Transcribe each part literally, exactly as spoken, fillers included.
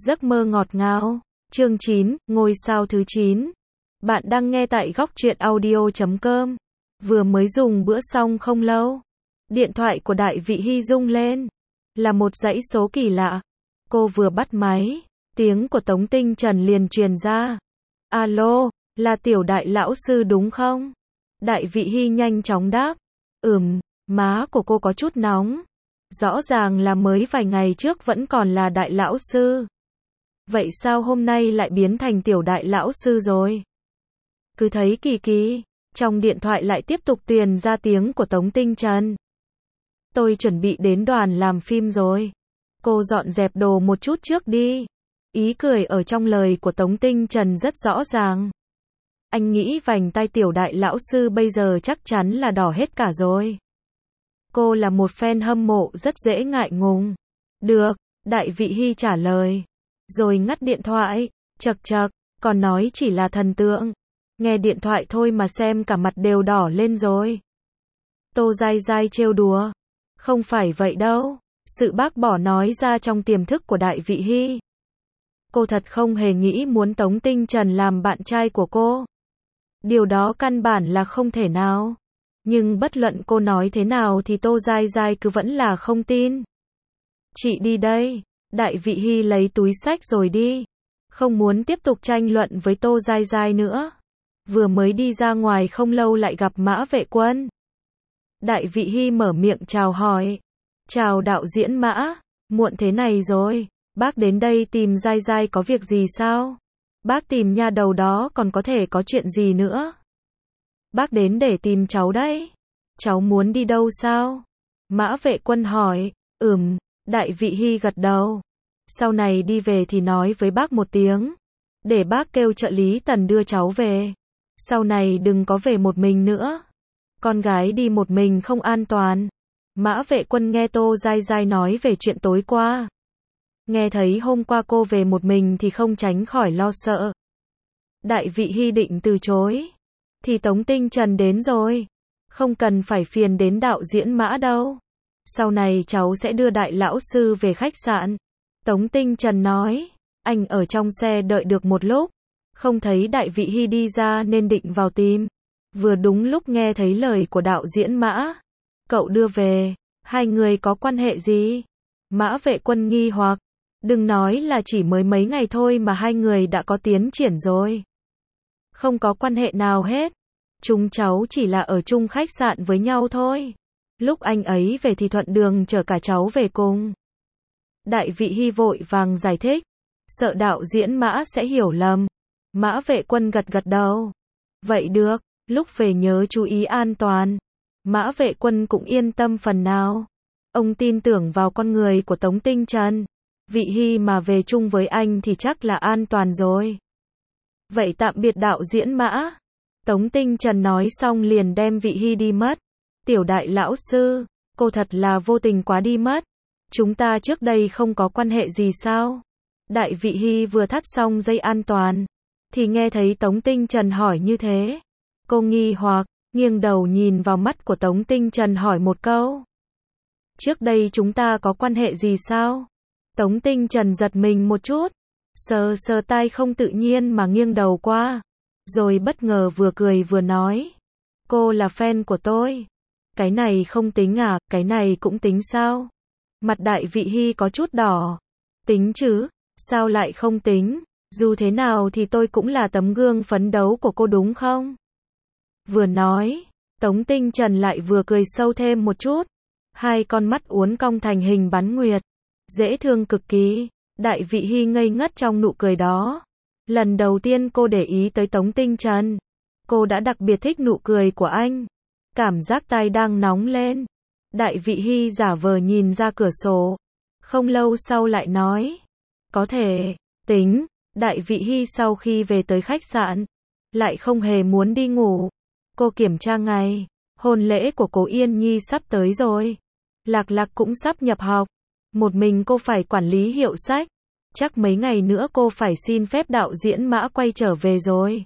Giấc mơ ngọt ngào. Chương chín, ngôi sao thứ chín. Bạn đang nghe tại góc truyện audio chấm com. Vừa mới dùng bữa xong không lâu. Điện thoại của Đại Vị Hy rung lên. Là một dãy số kỳ lạ. Cô vừa bắt máy. Tiếng của Tống Tinh Trần liền truyền ra. Alo, là Tiểu Đại lão sư đúng không? Đại Vị Hy nhanh chóng đáp. Ừm, má của cô có chút nóng. Rõ ràng là mới vài ngày trước vẫn còn là Đại lão sư. Vậy sao hôm nay lại biến thành Tiểu Đại lão sư rồi? Cứ thấy kỳ kỳ. Trong điện thoại lại tiếp tục truyền ra tiếng của Tống Tinh Trần. Tôi chuẩn bị đến đoàn làm phim rồi. Cô dọn dẹp đồ một chút trước đi. Ý cười ở trong lời của Tống Tinh Trần rất rõ ràng. Anh nghĩ vành tai Tiểu Đại lão sư bây giờ chắc chắn là đỏ hết cả rồi. Cô là một fan hâm mộ rất dễ ngại ngùng. Được, Đại Vị Hy trả lời. Rồi ngắt điện thoại. Chật chật, còn nói chỉ là thần tượng. Nghe điện thoại thôi mà xem cả mặt đều đỏ lên rồi. Tô dai dai trêu đùa. Không phải vậy đâu. Sự bác bỏ nói ra trong tiềm thức của Đại Vị Hy. Cô thật không hề nghĩ muốn Tống Tinh Trần làm bạn trai của cô. Điều đó căn bản là không thể nào. Nhưng bất luận cô nói thế nào thì Tô dai dai cứ vẫn là không tin. Chị đi đây. Đại Vị Hy lấy túi xách rồi đi. Không muốn tiếp tục tranh luận với Tô dai dai nữa. Vừa mới đi ra ngoài không lâu lại gặp Mã Vệ Quân. Đại Vị Hy mở miệng chào hỏi. Chào đạo diễn Mã. Muộn thế này rồi. Bác đến đây tìm dai dai có việc gì sao? Bác tìm nha đầu đó còn có thể có chuyện gì nữa? Bác đến để tìm cháu đấy. Cháu muốn đi đâu sao? Mã Vệ Quân hỏi. Ừm, Đại Vị Hy gật đầu. Sau này đi về thì nói với bác một tiếng. Để bác kêu trợ lý Tần đưa cháu về. Sau này đừng có về một mình nữa. Con gái đi một mình không an toàn. Mã Vệ Quân nghe Tô dai dai nói về chuyện tối qua. Nghe thấy hôm qua cô về một mình thì không tránh khỏi lo sợ. Đại Vị Hy định từ chối. Thì Tống Tinh Trần đến rồi. Không cần phải phiền đến đạo diễn Mã đâu. Sau này cháu sẽ đưa Đại lão sư về khách sạn. Tống Tinh Trần nói. Anh ở trong xe đợi được một lúc. Không thấy Đại Vị Hy đi ra nên định vào tìm. Vừa đúng lúc nghe thấy lời của đạo diễn Mã. Cậu đưa về. Hai người có quan hệ gì? Mã Vệ Quân nghi hoặc. Đừng nói là chỉ mới mấy ngày thôi mà hai người đã có tiến triển rồi. Không có quan hệ nào hết. Chúng cháu chỉ là ở chung khách sạn với nhau thôi. Lúc anh ấy về thì thuận đường chở cả cháu về cùng. Đại Vị Hy vội vàng giải thích. Sợ đạo diễn Mã sẽ hiểu lầm. Mã Vệ Quân gật gật đầu. Vậy được, lúc về nhớ chú ý an toàn. Mã Vệ Quân cũng yên tâm phần nào. Ông tin tưởng vào con người của Tống Tinh Trần. Vị Hy mà về chung với anh thì chắc là an toàn rồi. Vậy tạm biệt đạo diễn Mã. Tống Tinh Trần nói xong liền đem Vị Hy đi mất. Tiểu Đại lão sư, cô thật là vô tình quá đi mất. Chúng ta trước đây không có quan hệ gì sao? Đại Vị Hy vừa thắt xong dây an toàn. Thì nghe thấy Tống Tinh Trần hỏi như thế. Cô nghi hoặc, nghiêng đầu nhìn vào mắt của Tống Tinh Trần hỏi một câu. Trước đây chúng ta có quan hệ gì sao? Tống Tinh Trần giật mình một chút. Sờ sờ tai không tự nhiên mà nghiêng đầu qua. Rồi bất ngờ vừa cười vừa nói. Cô là fan của tôi. Cái này không tính à, cái này cũng tính sao? Mặt Đại Vị Hy có chút đỏ. Tính chứ, sao lại không tính? Dù thế nào thì tôi cũng là tấm gương phấn đấu của cô đúng không? Vừa nói, Tống Tinh Trần lại vừa cười sâu thêm một chút. Hai con mắt uốn cong thành hình bán nguyệt. Dễ thương cực kỳ. Đại Vị Hy ngây ngất trong nụ cười đó. Lần đầu tiên cô để ý tới Tống Tinh Trần. Cô đã đặc biệt thích nụ cười của anh. Cảm giác tai đang nóng lên. Đại Vị Hy giả vờ nhìn ra cửa sổ. Không lâu sau lại nói. Có thể, tính. Đại Vị Hy sau khi về tới khách sạn. Lại không hề muốn đi ngủ. Cô kiểm tra ngày. Hôn lễ của cô Yên Nhi sắp tới rồi. Lạc Lạc cũng sắp nhập học. Một mình cô phải quản lý hiệu sách. Chắc mấy ngày nữa cô phải xin phép đạo diễn Mã quay trở về rồi.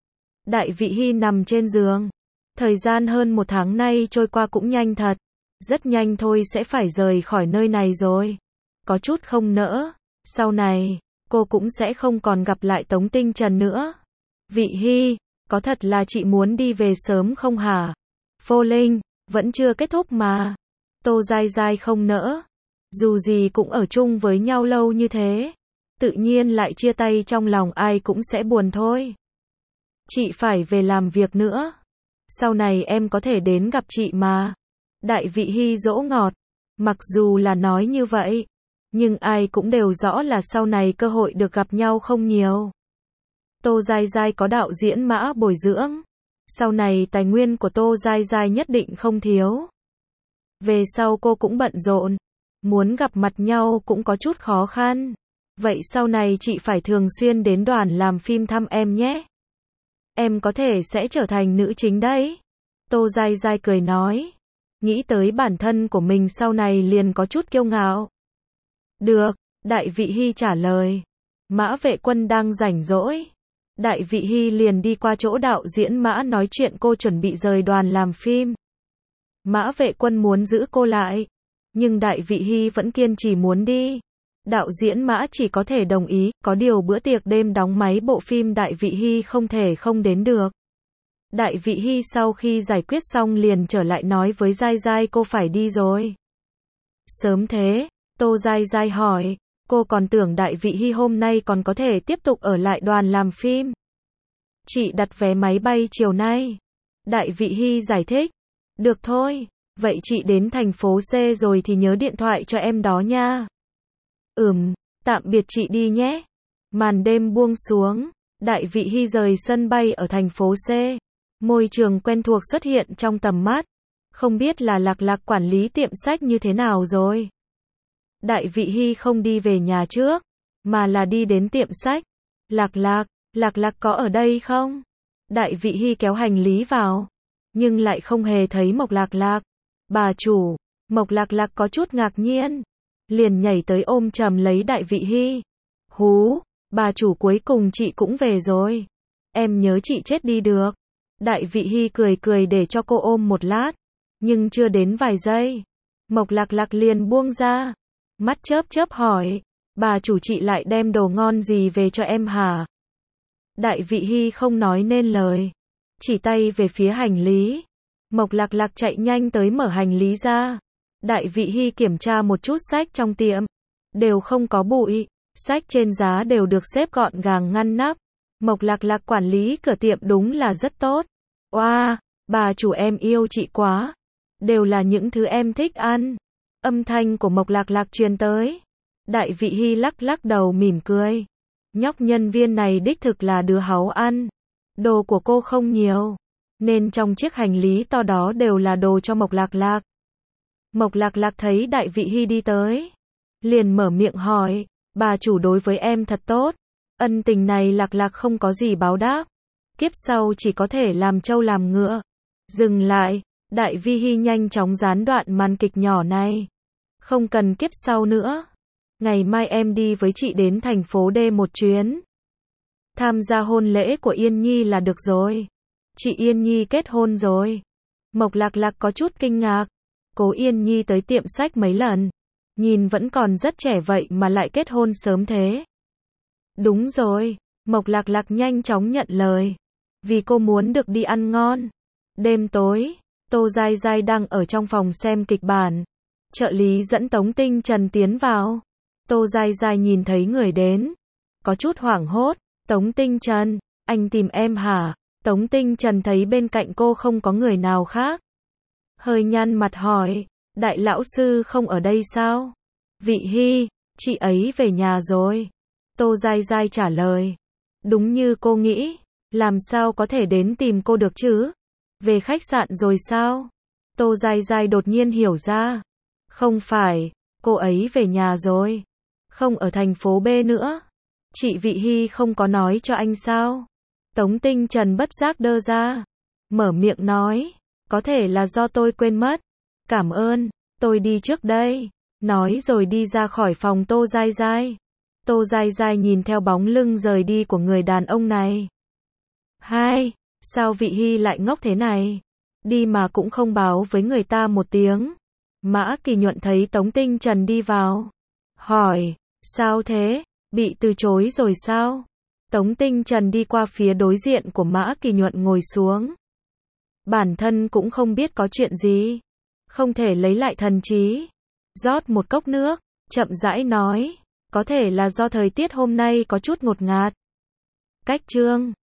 Đại Vị Hy nằm trên giường. Thời gian hơn một tháng nay trôi qua cũng nhanh thật. Rất nhanh thôi sẽ phải rời khỏi nơi này rồi. Có chút không nỡ. Sau này, cô cũng sẽ không còn gặp lại Tống Tinh Trần nữa. Vị Hy, có thật là chị muốn đi về sớm không hả? Phô Linh, vẫn chưa kết thúc mà. Tô Giai Giai không nỡ. Dù gì cũng ở chung với nhau lâu như thế. Tự nhiên lại chia tay trong lòng ai cũng sẽ buồn thôi. Chị phải về làm việc nữa. Sau này em có thể đến gặp chị mà. Đại Vị Hy dỗ ngọt. Mặc dù là nói như vậy, nhưng ai cũng đều rõ là sau này cơ hội được gặp nhau không nhiều. Tô Giai Giai có đạo diễn Mã bồi dưỡng. Sau này tài nguyên của Tô Giai Giai nhất định không thiếu. Về sau cô cũng bận rộn. Muốn gặp mặt nhau cũng có chút khó khăn. Vậy sau này chị phải thường xuyên đến đoàn làm phim thăm em nhé. Em có thể sẽ trở thành nữ chính đấy. Tô Giai Giai cười nói. Nghĩ tới bản thân của mình sau này liền có chút kiêu ngạo. Được, Đại Vị Hy trả lời. Mã Vệ Quân đang rảnh rỗi. Đại Vị Hy liền đi qua chỗ đạo diễn Mã nói chuyện cô chuẩn bị rời đoàn làm phim. Mã Vệ Quân muốn giữ cô lại, nhưng Đại Vị Hy vẫn kiên trì muốn đi. Đạo diễn Mã chỉ có thể đồng ý, có điều bữa tiệc đêm đóng máy bộ phim Đại Vị Hy không thể không đến được. Đại Vị Hy sau khi giải quyết xong liền trở lại nói với Giai Giai cô phải đi rồi. Sớm thế, Tô Giai Giai hỏi, cô còn tưởng Đại Vị Hy hôm nay còn có thể tiếp tục ở lại đoàn làm phim. Chị đặt vé máy bay chiều nay. Đại Vị Hy giải thích. Được thôi, vậy chị đến thành phố C rồi thì nhớ điện thoại cho em đó nha. Ừm, tạm biệt chị đi nhé. Màn đêm buông xuống, Đại Vị Hy rời sân bay ở thành phố C. Môi trường quen thuộc xuất hiện trong tầm mắt. Không biết là Lạc Lạc quản lý tiệm sách như thế nào rồi. Đại Vị Hy không đi về nhà trước, mà là đi đến tiệm sách. Lạc Lạc, Lạc Lạc có ở đây không? Đại Vị Hy kéo hành lý vào, nhưng lại không hề thấy Mộc Lạc Lạc. Bà chủ, Mộc Lạc Lạc có chút ngạc nhiên, liền nhảy tới ôm chầm lấy Đại Vị Hy. Hú, bà chủ cuối cùng chị cũng về rồi. Em nhớ chị chết đi được. Đại Vị Hy cười cười để cho cô ôm một lát, nhưng chưa đến vài giây, Mộc Lạc Lạc liền buông ra. Mắt chớp chớp hỏi, bà chủ chị lại đem đồ ngon gì về cho em hả? Đại Vị Hy không nói nên lời, chỉ tay về phía hành lý. Mộc Lạc Lạc chạy nhanh tới mở hành lý ra. Đại Vị Hy kiểm tra một chút sách trong tiệm, đều không có bụi, sách trên giá đều được xếp gọn gàng ngăn nắp. Mộc Lạc Lạc quản lý cửa tiệm đúng là rất tốt. Oa, wow, bà chủ em yêu chị quá. Đều là những thứ em thích ăn. Âm thanh của Mộc Lạc Lạc truyền tới. Đại Vị Hy lắc lắc đầu mỉm cười. Nhóc nhân viên này đích thực là đứa háu ăn. Đồ của cô không nhiều, nên trong chiếc hành lý to đó đều là đồ cho Mộc Lạc Lạc. Mộc Lạc Lạc thấy Đại Vị Hy đi tới, liền mở miệng hỏi, bà chủ đối với em thật tốt. Ân tình này Lạc Lạc không có gì báo đáp. Kiếp sau chỉ có thể làm trâu làm ngựa. Dừng lại, Đại Vị Hy nhanh chóng gián đoạn màn kịch nhỏ này. Không cần kiếp sau nữa. Ngày mai em đi với chị đến thành phố D một chuyến. Tham gia hôn lễ của Yên Nhi là được rồi. Chị Yên Nhi kết hôn rồi. Mộc Lạc Lạc có chút kinh ngạc. Cố Yên Nhi tới tiệm sách mấy lần, nhìn vẫn còn rất trẻ vậy mà lại kết hôn sớm thế. Đúng rồi, Mộc Lạc Lạc nhanh chóng nhận lời. Vì cô muốn được đi ăn ngon. Đêm tối, Tô Giai Giai đang ở trong phòng xem kịch bản. Trợ lý dẫn Tống Tinh Trần tiến vào. Tô Giai Giai nhìn thấy người đến, có chút hoảng hốt. Tống Tinh Trần, anh tìm em hả? Tống Tinh Trần thấy bên cạnh cô không có người nào khác, hơi nhăn mặt hỏi, đại lão sư không ở đây sao? Vị Hy, chị ấy về nhà rồi. Tô Giai Giai trả lời. Đúng như cô nghĩ, làm sao có thể đến tìm cô được chứ? Về khách sạn rồi sao? Tô Giai Giai đột nhiên hiểu ra. Không phải, cô ấy về nhà rồi. Không ở thành phố B nữa. Chị Vị Hy không có nói cho anh sao? Tống Tinh Trần bất giác đơ ra, mở miệng nói, có thể là do tôi quên mất. Cảm ơn, tôi đi trước đây. Nói rồi đi ra khỏi phòng Tô Giai Giai. Tô Giai Giai nhìn theo bóng lưng rời đi của người đàn ông này. Hai, sao Vị Hy lại ngốc thế này? Đi mà cũng không báo với người ta một tiếng. Mã Kỳ Nhuận thấy Tống Tinh Trần đi vào, hỏi, sao thế? Bị từ chối rồi sao? Tống Tinh Trần đi qua phía đối diện của Mã Kỳ Nhuận ngồi xuống. Bản thân cũng không biết có chuyện gì. Không thể lấy lại thần trí. Rót một cốc nước, chậm rãi nói. Có thể là do thời tiết hôm nay có chút ngột ngạt. Cách Trương